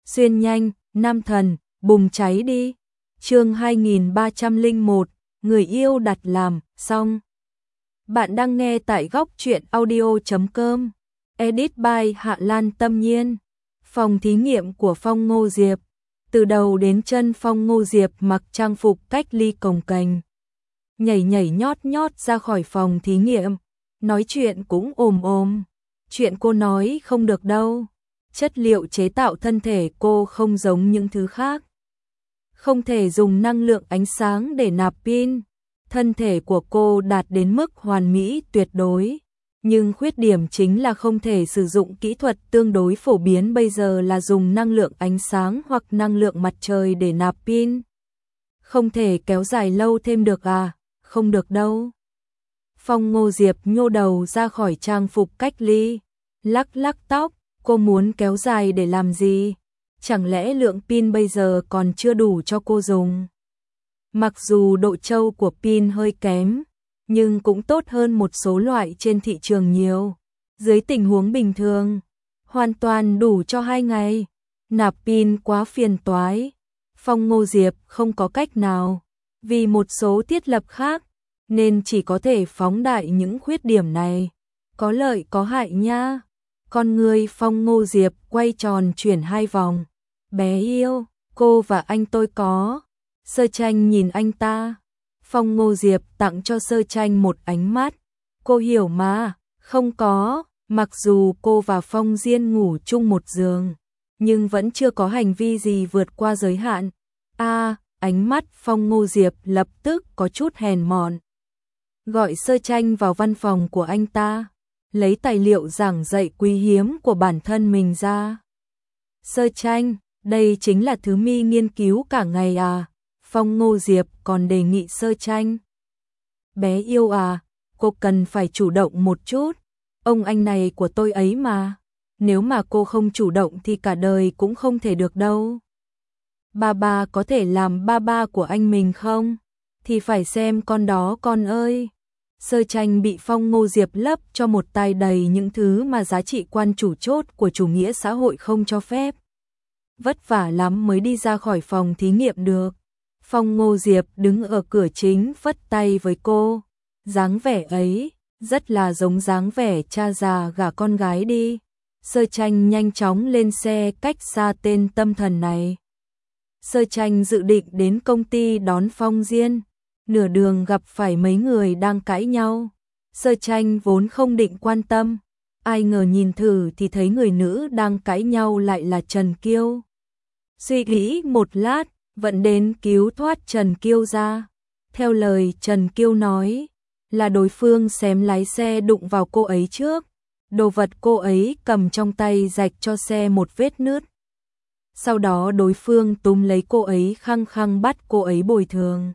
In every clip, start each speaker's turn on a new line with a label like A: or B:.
A: Xuyên nhanh, nam thần, bùng cháy đi. Chương 2301, người yêu đặt làm, xong. Bạn đang nghe tại góc truyện audio.com. Edit by Hạ Lan Tâm Nhiên. Phòng thí nghiệm của Phong Ngô Diệp. Từ đầu đến chân Phong Ngô Diệp mặc trang phục cách ly cồng kềnh, nhảy nhảy nhót nhót ra khỏi phòng thí nghiệm, nói chuyện cũng ồm ồm. Chuyện cô nói không được đâu. Chất liệu chế tạo thân thể cô không giống những thứ khác. Không thể dùng năng lượng ánh sáng để nạp pin. Thân thể của cô đạt đến mức hoàn mỹ tuyệt đối. Nhưng khuyết điểm chính là không thể sử dụng kỹ thuật tương đối phổ biến bây giờ là dùng năng lượng ánh sáng hoặc năng lượng mặt trời để nạp pin. Không thể kéo dài lâu thêm được à? Không được đâu. Phong Ngô Diệp nhô đầu ra khỏi trang phục cách ly, lắc lắc tóc. Cô muốn kéo dài để làm gì? Chẳng lẽ lượng pin bây giờ còn chưa đủ cho cô dùng? Mặc dù độ trâu của pin hơi kém, nhưng cũng tốt hơn một số loại trên thị trường nhiều. Dưới tình huống bình thường, hoàn toàn đủ cho 2 ngày. Nạp pin quá phiền toái. Phong Ngô Diệp không có cách nào, vì một số thiết lập khác, nên chỉ có thể phóng đại những khuyết điểm này. Có lợi có hại nha. Con người Phong Ngô Diệp quay tròn chuyển 2 vòng. Bé yêu, cô và anh tôi có. Sơ Tranh nhìn anh ta. Phong Ngô Diệp tặng cho Sơ Tranh một ánh mắt. Cô hiểu mà, không có. Mặc dù cô và Phong Diên ngủ chung một giường, nhưng vẫn chưa có hành vi gì vượt qua giới hạn. Ánh mắt Phong Ngô Diệp lập tức có chút hèn mọn. Gọi Sơ Tranh vào văn phòng của anh ta, lấy tài liệu giảng dạy quý hiếm của bản thân mình ra. Sơ Tranh, đây chính là thứ mi nghiên cứu cả ngày à? Phong Ngô Diệp còn đề nghị Sơ Tranh. Bé yêu à, cô cần phải chủ động một chút. Ông anh này của tôi ấy mà. Nếu mà cô không chủ động thì cả đời cũng không thể được đâu. Ba có thể làm ba của anh mình không? Thì phải xem con đó con ơi. Sơ Tranh bị Phong Ngô Diệp lấp cho một tai đầy những thứ mà giá trị quan chủ chốt của chủ nghĩa xã hội không cho phép. Vất vả lắm mới đi ra khỏi phòng thí nghiệm được. Phong Ngô Diệp đứng ở cửa chính phất tay với cô. Dáng vẻ ấy, rất là giống dáng vẻ cha già gả con gái đi. Sơ Tranh nhanh chóng lên xe cách xa tên tâm thần này. Sơ Tranh dự định đến công ty đón Phong Diên. Nửa đường gặp phải mấy người đang cãi nhau. Sơ Tranh vốn không định quan tâm. Ai ngờ nhìn thử thì thấy người nữ đang cãi nhau lại là Trần Kiêu. Suy nghĩ một lát, vẫn đến cứu thoát Trần Kiêu ra. Theo lời Trần Kiêu nói, là đối phương xém lái xe đụng vào cô ấy trước. Đồ vật cô ấy cầm trong tay rạch cho xe một vết nứt. Sau đó đối phương túm lấy cô ấy khăng khăng bắt cô ấy bồi thường.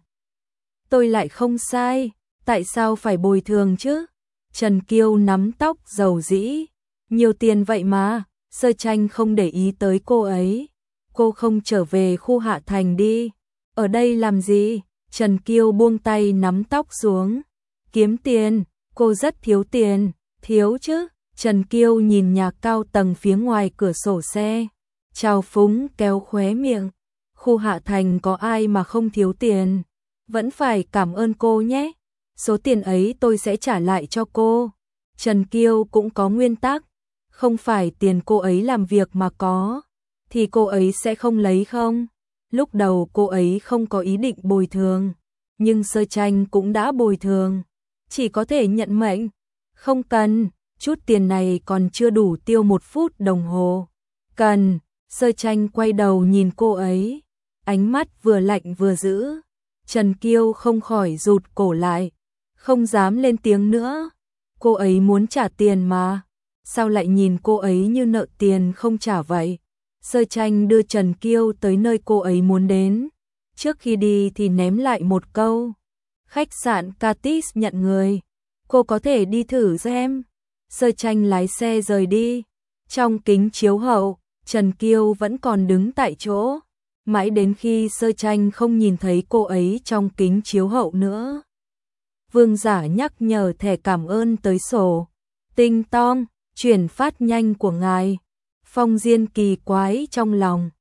A: Tôi lại không sai, tại sao phải bồi thường chứ? Trần Kiêu nắm tóc dầu dĩ. Nhiều tiền vậy mà. Sơ Tranh không để ý tới cô ấy. Cô không trở về khu Hạ Thành đi. Ở đây làm gì? Trần Kiêu buông tay nắm tóc xuống. Kiếm tiền, cô rất thiếu tiền. Thiếu chứ? Trần Kiêu nhìn nhà cao tầng phía ngoài cửa sổ xe, trào phúng kéo khóe miệng. Khu Hạ Thành có ai mà không thiếu tiền? Vẫn phải cảm ơn cô nhé. Số tiền ấy tôi sẽ trả lại cho cô. Trần Kiêu cũng có nguyên tắc. Không phải tiền cô ấy làm việc mà có, thì cô ấy sẽ không lấy không? Lúc đầu cô ấy không có ý định bồi thường, nhưng Sơ Tranh cũng đã bồi thường. Chỉ có thể nhận mệnh. Không cần, chút tiền này còn chưa đủ tiêu 1 phút đồng hồ. Cần. Sơ Tranh quay đầu nhìn cô ấy, ánh mắt vừa lạnh vừa dữ. Trần Kiêu không khỏi rụt cổ lại, không dám lên tiếng nữa. Cô ấy muốn trả tiền mà, sao lại nhìn cô ấy như nợ tiền không trả vậy? Sơ Tranh đưa Trần Kiêu tới nơi cô ấy muốn đến. Trước khi đi thì ném lại một câu. Khách sạn Katis nhận người. Cô có thể đi thử xem. Sơ Tranh lái xe rời đi. Trong kính chiếu hậu, Trần Kiêu vẫn còn đứng tại chỗ. Mãi đến khi Sơ Tranh không nhìn thấy cô ấy trong kính chiếu hậu nữa. Vương Giả nhắc nhở thẻ cảm ơn tới sổ. Tinh tong, chuyển phát nhanh của ngài. Phong Diên kỳ quái trong lòng.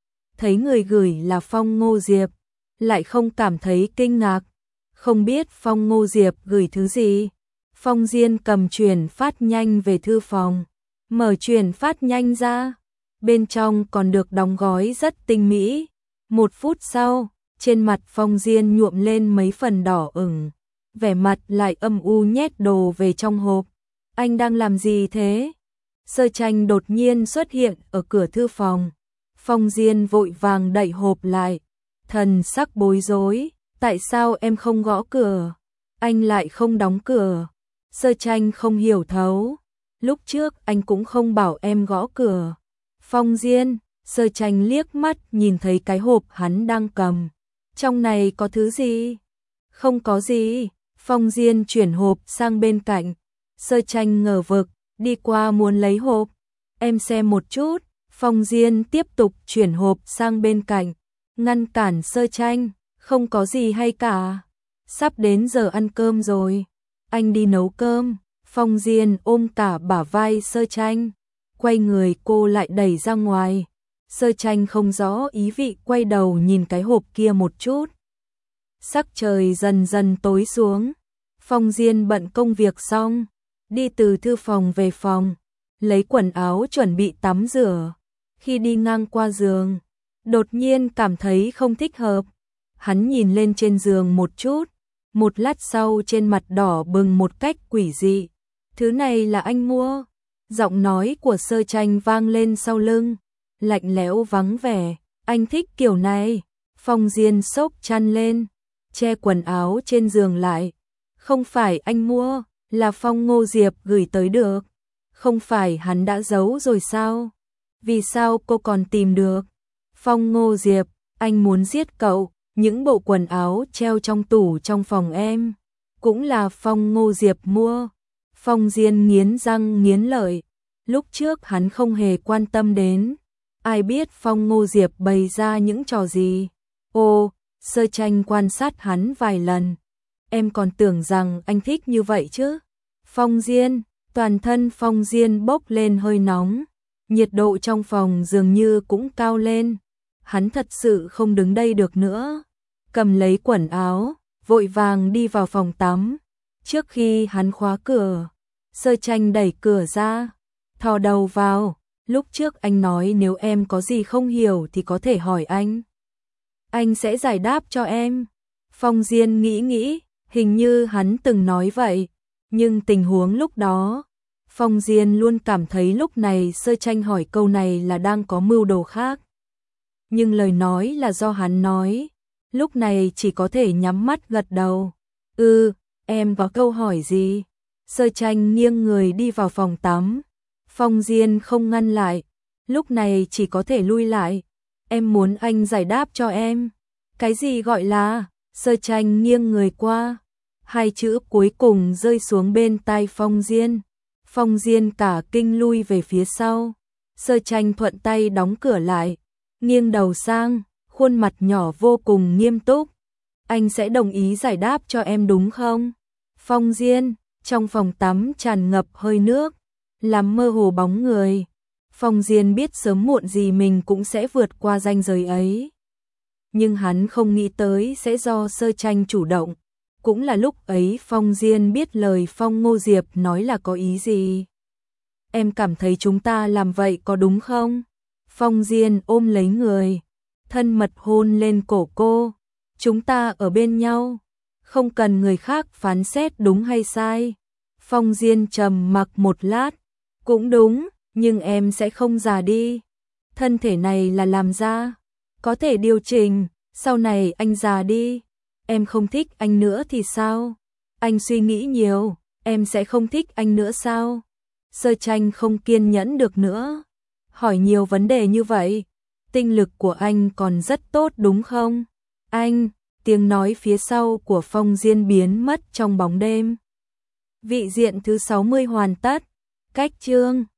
A: thấy người gửi là Phong Ngô Diệp, lại không cảm thấy kinh ngạc. Không biết Phong Ngô Diệp gửi thứ gì. Phong Diên cầm chuyển phát nhanh về thư phòng, mở chuyển phát nhanh ra, bên trong còn được đóng gói rất tinh mỹ. 1 phút sau, trên mặt Phong Diên nhuộm lên mấy phần đỏ ửng, vẻ mặt lại âm u nhét đồ về trong hộp. Anh đang làm gì thế? Sơ Tranh đột nhiên xuất hiện ở cửa thư phòng. Phong Diên vội vàng đậy hộp lại, thần sắc bối rối. Tại sao em không gõ cửa? Anh lại không đóng cửa. Sơ Tranh không hiểu thấu. Lúc trước anh cũng không bảo em gõ cửa. Phong Diên, Sơ Tranh liếc mắt nhìn thấy cái hộp hắn đang cầm. Trong này có thứ gì? Không có gì. Phong Diên chuyển hộp sang bên cạnh. Sơ Tranh ngờ vực, đi qua muốn lấy hộp. Em xem một chút. Phong Diên tiếp tục chuyển hộp sang bên cạnh, ngăn cản Sơ Tranh. Không có gì hay cả. Sắp đến giờ ăn cơm rồi. Anh đi nấu cơm. Phong Diên ôm cả bả vai Sơ Tranh. Quay người cô lại đẩy ra ngoài. Sơ Tranh không rõ ý vị quay đầu nhìn cái hộp kia một chút. Sắc trời dần dần tối xuống. Phong Diên bận công việc xong, đi từ thư phòng về phòng, lấy quần áo chuẩn bị tắm rửa. Khi đi ngang qua giường, đột nhiên cảm thấy không thích hợp. Hắn nhìn lên trên giường một chút, một lát sau trên mặt đỏ bừng một cách quỷ dị. Thứ này là anh mua? Giọng nói của Sơ Tranh vang lên sau lưng, lạnh lẽo vắng vẻ. Anh thích kiểu này. Phong Diên xốc chăn lên, che quần áo trên giường lại. Không phải anh mua, là Phong Ngô Diệp gửi tới được. Không phải hắn đã giấu rồi sao? Vì sao cô còn tìm được? Phong Ngô Diệp, anh muốn giết cậu. Những bộ quần áo treo trong tủ trong phòng em cũng là Phong Ngô Diệp mua. Phong Diên nghiến răng nghiến lợi. Lúc trước hắn không hề quan tâm đến. Ai biết Phong Ngô Diệp bày ra những trò gì. Ô, Sơ Tranh quan sát hắn vài lần. Em còn tưởng rằng anh thích như vậy chứ. Phong Diên, toàn thân Phong Diên bốc lên hơi nóng. Nhiệt độ trong phòng dường như cũng cao lên. Hắn thật sự không đứng đây được nữa. Cầm lấy quần áo, vội vàng đi vào phòng tắm. Trước khi hắn khóa cửa, Sơ Tranh đẩy cửa ra, thò đầu vào. Lúc trước anh nói nếu em có gì không hiểu thì có thể hỏi anh. Anh sẽ giải đáp cho em. Phong Diên nghĩ, hình như hắn từng nói vậy. Nhưng tình huống lúc đó, Phong Diên luôn cảm thấy lúc này Sơ Tranh hỏi câu này là đang có mưu đồ khác. Nhưng lời nói là do hắn nói, lúc này chỉ có thể nhắm mắt gật đầu. Em có câu hỏi gì? Sơ Tranh nghiêng người đi vào phòng tắm. Phong Diên không ngăn lại, lúc này chỉ có thể lui lại. Em muốn anh giải đáp cho em. Cái gì gọi là? Sơ Tranh nghiêng người qua. 2 chữ cuối cùng rơi xuống bên tai Phong Diên. Phong Diên cả kinh lui về phía sau. Sơ Tranh thuận tay đóng cửa lại, nghiêng đầu sang, khuôn mặt nhỏ vô cùng nghiêm túc. Anh sẽ đồng ý giải đáp cho em đúng không? Phong Diên, trong phòng tắm tràn ngập hơi nước, làm mơ hồ bóng người. Phong Diên biết sớm muộn gì mình cũng sẽ vượt qua ranh giới ấy. Nhưng hắn không nghĩ tới sẽ do Sơ Tranh chủ động. Cũng là lúc ấy Phong Diên biết lời Phong Ngô Diệp nói là có ý gì. Em cảm thấy chúng ta làm vậy có đúng không? Phong Diên ôm lấy người, thân mật hôn lên cổ cô. Chúng ta ở bên nhau, không cần người khác phán xét đúng hay sai. Phong Diên trầm mặc một lát. Cũng đúng, nhưng em sẽ không già đi. Thân thể này là làm ra, có thể điều chỉnh. Sau này anh già đi, em không thích anh nữa thì sao? Anh suy nghĩ nhiều, em sẽ không thích anh nữa sao? Sơ Tranh không kiên nhẫn được nữa. Hỏi nhiều vấn đề như vậy, tinh lực của anh còn rất tốt đúng không? Anh, tiếng nói phía sau của Phong Diên biến mất trong bóng đêm. Vị diện thứ 60 hoàn tất. Cách chương